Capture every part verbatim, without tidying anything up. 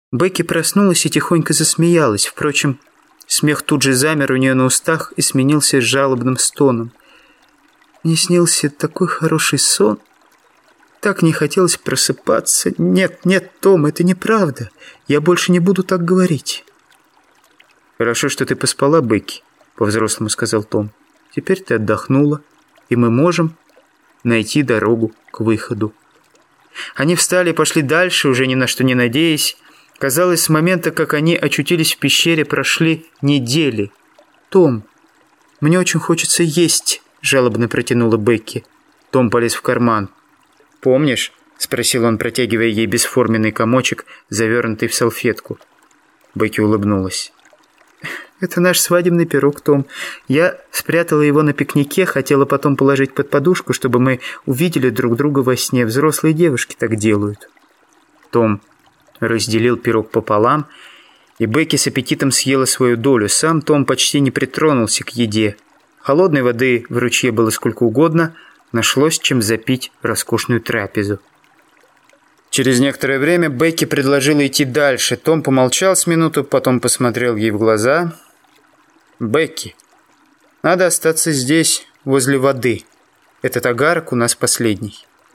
Бекки проснулась и тихонько засмеялась. Впрочем, смех тут же замер у нее на устах и сменился жалобным стоном. Мне снился такой хороший сон. Так не хотелось просыпаться. Нет, нет, Том, это неправда. Я больше не буду так говорить. Хорошо, что ты поспала, Бекки, по-взрослому сказал Том. Теперь ты отдохнула, и мы можем найти дорогу к выходу. Они встали и пошли дальше, уже ни на что не надеясь. Казалось, с момента, как они очутились в пещере, прошли недели. «Том, мне очень хочется есть», — жалобно протянула Бекки. Том полез в карман. «Помнишь?» — спросил он, протягивая ей бесформенный комочек, завернутый в салфетку. Бекки улыбнулась. «Это наш свадебный пирог, Том. Я спрятала его на пикнике, хотела потом положить под подушку, чтобы мы увидели друг друга во сне. Взрослые девушки так делают». Том разделил пирог пополам, и Бекки с аппетитом съела свою долю. Сам Том почти не притронулся к еде. Холодной воды в ручье было сколько угодно, нашлось чем запить роскошную трапезу. Через некоторое время Бекки предложила идти дальше. Том помолчал с минуту, потом посмотрел ей в глаза. «Бекки, надо остаться здесь, возле воды. Этот огарок у нас последний».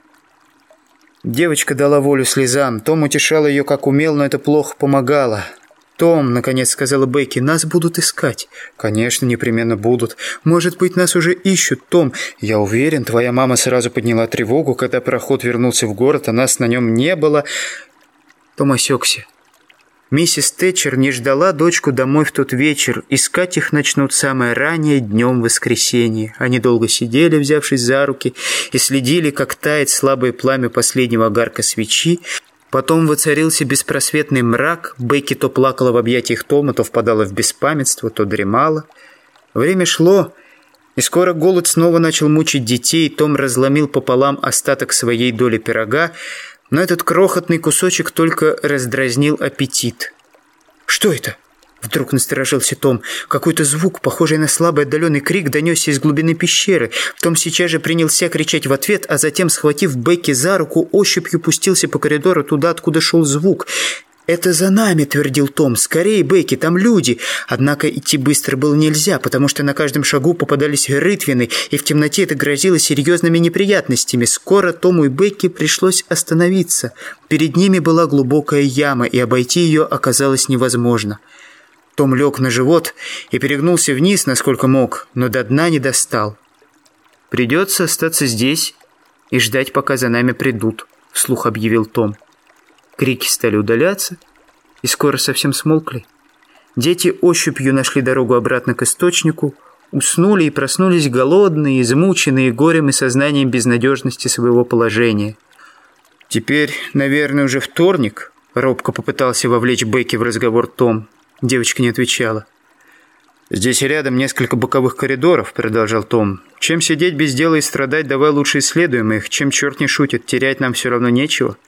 Девочка дала волю слезам. Том утешал ее как умел, но это плохо помогало. «Том», — наконец сказала Бекки, — «нас будут искать». «Конечно, непременно будут. Может быть, нас уже ищут, Том. Я уверен, твоя мама сразу подняла тревогу, когда пароход вернулся в город, а нас на нем не было». Том осекся. Миссис Тэтчер не ждала дочку домой в тот вечер. Искать их начнут самое раннее днем воскресенья. Они долго сидели, взявшись за руки, и следили, как тает слабое пламя последнего огарка свечи. Потом воцарился беспросветный мрак. Бекки то плакала в объятиях Тома, то впадала в беспамятство, то дремала. Время шло, и скоро голод снова начал мучить детей. Том разломил пополам остаток своей доли пирога, но этот крохотный кусочек только раздразнил аппетит. «Что это?» — вдруг насторожился Том. Какой-то звук, похожий на слабый отдаленный крик, донесся из глубины пещеры. Том сейчас же принялся кричать в ответ, а затем, схватив Бекки за руку, ощупью пустился по коридору туда, откуда шел звук. «Это за нами», — твердил Том. «Скорее, Бекки, там люди». Однако идти быстро было нельзя, потому что на каждом шагу попадались рытвины, и в темноте это грозило серьезными неприятностями. Скоро Тому и Бекки пришлось остановиться. Перед ними была глубокая яма, и обойти ее оказалось невозможно. Том лег на живот и перегнулся вниз, насколько мог, но до дна не достал. «Придется остаться здесь и ждать, пока за нами придут», — вслух объявил Том. Крики стали удаляться и скоро совсем смолкли. Дети ощупью нашли дорогу обратно к источнику, уснули и проснулись голодные, измученные горем и сознанием безнадежности своего положения. «Теперь, наверное, уже вторник», — робко попытался вовлечь Бекки в разговор Том. Девочка не отвечала. «Здесь рядом несколько боковых коридоров», — продолжал Том. «Чем сидеть без дела и страдать, давай лучше исследуем их. Чем черт не шутит, терять нам все равно нечего».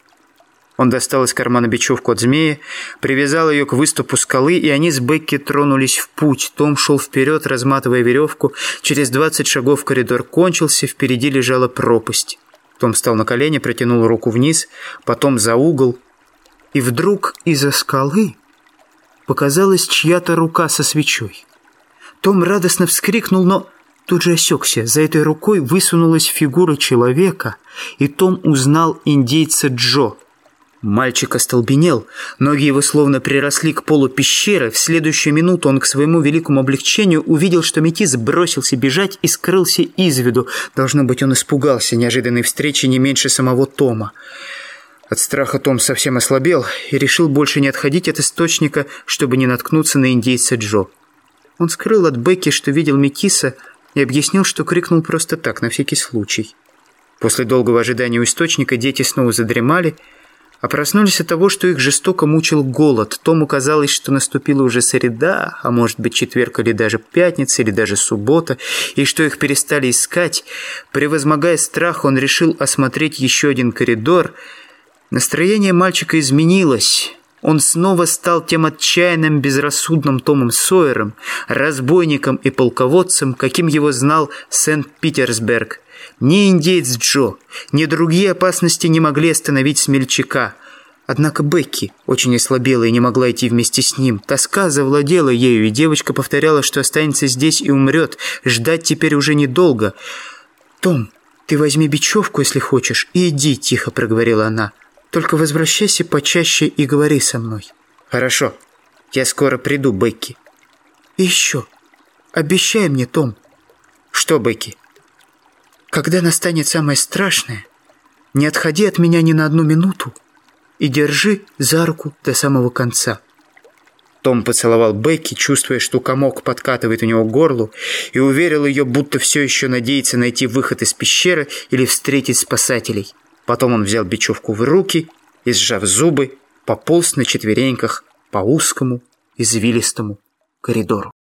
Он достал из кармана бечевку от змеи, привязал ее к выступу скалы, и они с Бекки тронулись в путь. Том шел вперед, разматывая веревку. Через двадцать шагов коридор кончился, впереди лежала пропасть. Том встал на колени, протянул руку вниз, потом за угол. И вдруг из-за скалы показалась чья-то рука со свечой. Том радостно вскрикнул, но тут же осекся. За этой рукой высунулась фигура человека, и Том узнал индейца Джо. Мальчик остолбенел, ноги его словно приросли к полу пещеры. В следующую минуту он к своему великому облегчению увидел, что метис бросился бежать и скрылся из виду. Должно быть, он испугался неожиданной встречи не меньше самого Тома. От страха Том совсем ослабел и решил больше не отходить от источника, чтобы не наткнуться на индейца Джо. Он скрыл от Бекки, что видел метиса, и объяснил, что крикнул просто так, на всякий случай. После долгого ожидания у источника дети снова задремали, а проснулись от того, что их жестоко мучил голод. Тому казалось, что наступила уже среда, а может быть четверг или даже пятница, или даже суббота, и что их перестали искать. Превозмогая страх, он решил осмотреть еще один коридор. Настроение мальчика изменилось. Он снова стал тем отчаянным, безрассудным Томом Сойером, разбойником и полководцем, каким его знал Сент-Питерсберг. Ни индеец Джо, ни другие опасности не могли остановить смельчака. Однако Бекки очень ослабела и не могла идти вместе с ним. Тоска завладела ею, и девочка повторяла, что останется здесь и умрет. Ждать теперь уже недолго. «Том, ты возьми бечевку, если хочешь, и иди», — тихо проговорила она. «Только возвращайся почаще и говори со мной». «Хорошо, я скоро приду, Бекки». «И еще, обещай мне, Том». «Что, Бекки?» «Когда настанет самое страшное, не отходи от меня ни на одну минуту и держи за руку до самого конца». Том поцеловал Бекки, чувствуя, что комок подкатывает у него к горлу, и уверил ее, будто все еще надеется найти выход из пещеры или встретить спасателей. Потом он взял бечевку в руки и, сжав зубы, пополз на четвереньках по узкому извилистому коридору.